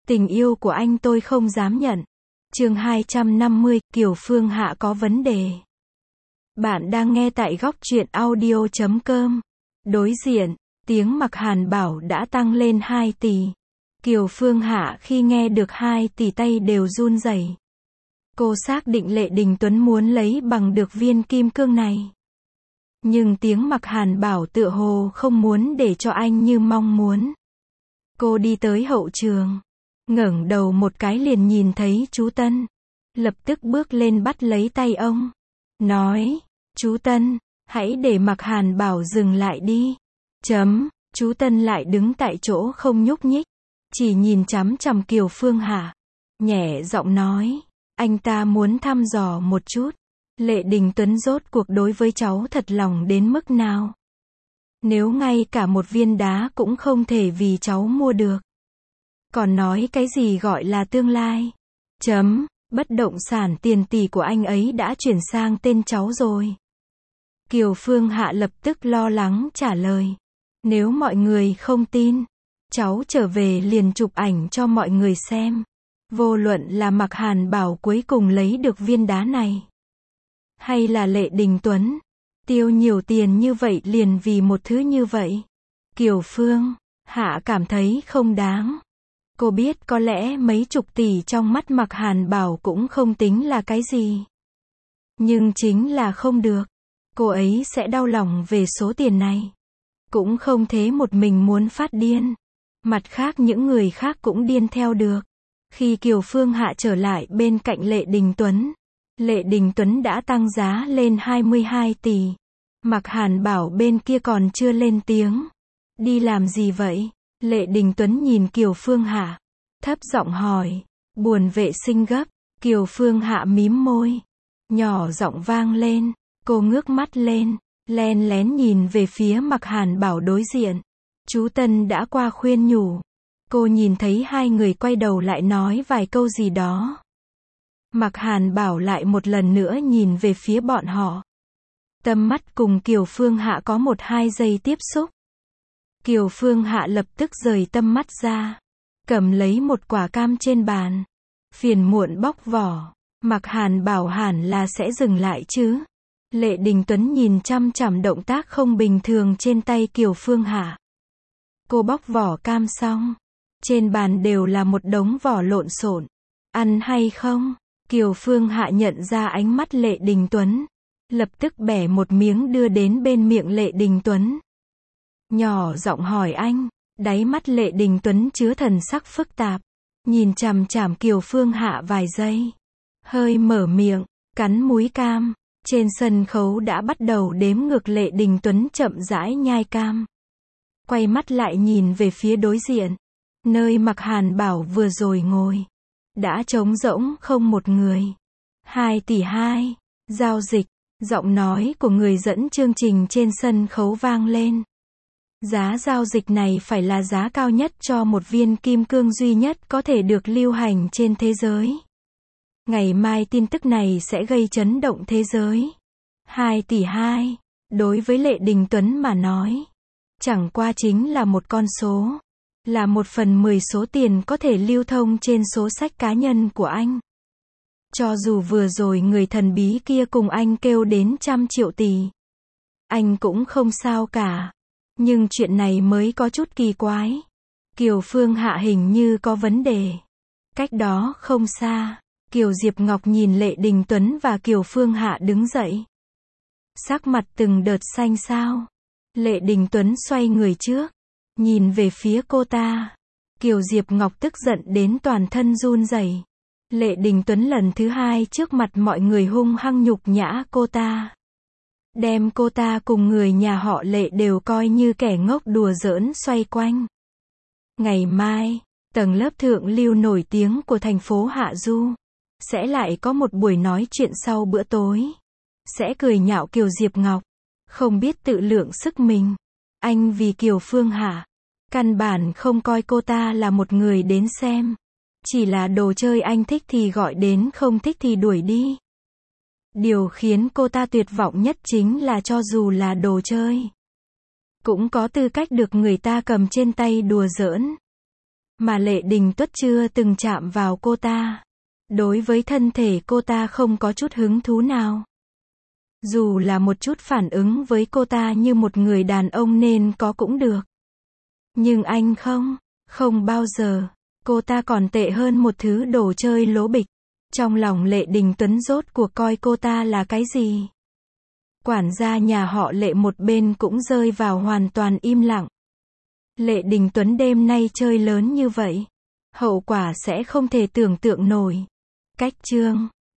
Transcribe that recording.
Tình yêu của anh tôi không dám nhận. Chương 250, Kiều Phương Hạ có vấn đề. Bạn đang nghe tại góc truyện audio.com. Đối diện, tiếng Mạc Hàn Bảo đã tăng lên 2 tỷ. Kiều Phương Hạ khi nghe được 2 tỷ tay đều run rẩy. Cô xác định Lệ Đình Tuấn muốn lấy bằng được viên kim cương này. Nhưng tiếng Mạc Hàn Bảo tựa hồ không muốn để cho anh như mong muốn. Cô đi tới hậu trường, ngẩng đầu một cái liền nhìn thấy chú Tân. Lập tức bước lên bắt lấy tay ông. Nói, chú Tân, hãy để Mạc Hàn Bảo dừng lại đi. Chú Tân lại đứng tại chỗ không nhúc nhích. Chỉ nhìn chằm chằm Kiều Phương Hạ. Nhẹ giọng nói, anh ta muốn thăm dò một chút. Lệ Đình Tuấn rốt cuộc đối với cháu thật lòng đến mức nào? Nếu ngay cả một viên đá cũng không thể vì cháu mua được. Còn nói cái gì gọi là tương lai? Bất động sản tiền tỷ của anh ấy đã chuyển sang tên cháu rồi. Kiều Phương Hạ lập tức lo lắng trả lời. Nếu mọi người không tin, cháu trở về liền chụp ảnh cho mọi người xem. Vô luận là Mạc Hàn Bảo cuối cùng lấy được viên đá này, hay là Lệ Đình Tuấn, tiêu nhiều tiền như vậy liền vì một thứ như vậy. Kiều Phương Hạ cảm thấy không đáng. Cô biết có lẽ mấy chục tỷ trong mắt Mạc Hàn Bảo cũng không tính là cái gì. Nhưng chính là không được. Cô ấy sẽ đau lòng về số tiền này. Cũng không thế một mình muốn phát điên. Mặt khác những người khác cũng điên theo được. Khi Kiều Phương Hạ trở lại bên cạnh Lệ Đình Tuấn, Lệ Đình Tuấn đã tăng giá lên 22 tỷ. Mạc Hàn Bảo bên kia còn chưa lên tiếng. Đi làm gì vậy? Lệ Đình Tuấn nhìn Kiều Phương Hạ, thấp giọng hỏi. Buồn vệ sinh gấp. Kiều Phương Hạ mím môi. Nhỏ giọng vang lên. Cô ngước mắt lên, len lén nhìn về phía Mạc Hàn Bảo đối diện. Chú Tân đã qua khuyên nhủ. Cô nhìn thấy hai người quay đầu lại nói vài câu gì đó. Mạc Hàn Bảo lại một lần nữa nhìn về phía bọn họ. Tầm mắt cùng Kiều Phương Hạ có 1-2 giây tiếp xúc. Kiều Phương Hạ lập tức rời tầm mắt ra, cầm lấy một quả cam trên bàn, phiền muộn bóc vỏ. Mạc Hàn Bảo hẳn là sẽ dừng lại chứ. Lệ Đình Tuấn nhìn chăm chằm động tác không bình thường trên tay Kiều Phương Hạ. Cô bóc vỏ cam xong, trên bàn đều là một đống vỏ lộn xộn. Ăn hay không? Kiều Phương Hạ nhận ra ánh mắt Lệ Đình Tuấn, lập tức bẻ một miếng đưa đến bên miệng Lệ Đình Tuấn. Nhỏ giọng hỏi anh. Đáy mắt Lệ Đình Tuấn chứa thần sắc phức tạp, nhìn chằm chằm Kiều Phương Hạ vài giây, hơi mở miệng, cắn múi cam. Trên sân khấu đã bắt đầu đếm ngược. Lệ Đình Tuấn chậm rãi nhai cam, quay mắt lại nhìn về phía đối diện, nơi Mạc Hàn Bảo vừa rồi ngồi. Đã trống rỗng không một người. 2 tỷ 2, giao dịch. Giọng nói của người dẫn chương trình trên sân khấu vang lên. Giá giao dịch này phải là giá cao nhất cho một viên kim cương duy nhất có thể được lưu hành trên thế giới. Ngày mai tin tức này sẽ gây chấn động thế giới. 2 tỷ 2, đối với Lệ Đình Tuấn mà nói, chẳng qua chính là một con số, là 1/10 số tiền có thể lưu thông trên số sách cá nhân của anh. Cho dù vừa rồi người thần bí kia cùng anh kêu đến 100 triệu tỷ, anh cũng không sao cả. Nhưng chuyện này mới có chút kỳ quái. Kiều Phương Hạ hình như có vấn đề. Cách đó không xa, Kiều Diệp Ngọc nhìn Lệ Đình Tuấn và Kiều Phương Hạ đứng dậy. Sắc mặt từng đợt xanh xao. Lệ Đình Tuấn xoay người trước, nhìn về phía cô ta. Kiều Diệp Ngọc tức giận đến toàn thân run rẩy. Lệ Đình Tuấn lần thứ 2 trước mặt mọi người hung hăng nhục nhã cô ta. Đem cô ta cùng người nhà họ Lệ đều coi như kẻ ngốc đùa giỡn xoay quanh. Ngày mai, tầng lớp thượng lưu nổi tiếng của thành phố Hạ Du sẽ lại có một buổi nói chuyện sau bữa tối. Sẽ cười nhạo Kiều Diệp Ngọc, không biết tự lượng sức mình. Anh vì Kiều Phương Hạ, căn bản không coi cô ta là một người đến xem. Chỉ là đồ chơi anh thích thì gọi đến, không thích thì đuổi đi. Điều khiến cô ta tuyệt vọng nhất chính là cho dù là đồ chơi, cũng có tư cách được người ta cầm trên tay đùa giỡn. Mà Lệ Đình Tuất chưa từng chạm vào cô ta. Đối với thân thể cô ta không có chút hứng thú nào. Dù là một chút phản ứng với cô ta như một người đàn ông nên có cũng được. Nhưng anh không bao giờ. Cô ta còn tệ hơn một thứ đồ chơi lố bịch. Trong lòng Lệ Đình Tuấn rốt cuộc coi cô ta là cái gì? Quản gia nhà họ Lệ một bên cũng rơi vào hoàn toàn im lặng. Lệ Đình Tuấn đêm nay chơi lớn như vậy. Hậu quả sẽ không thể tưởng tượng nổi. Cách chương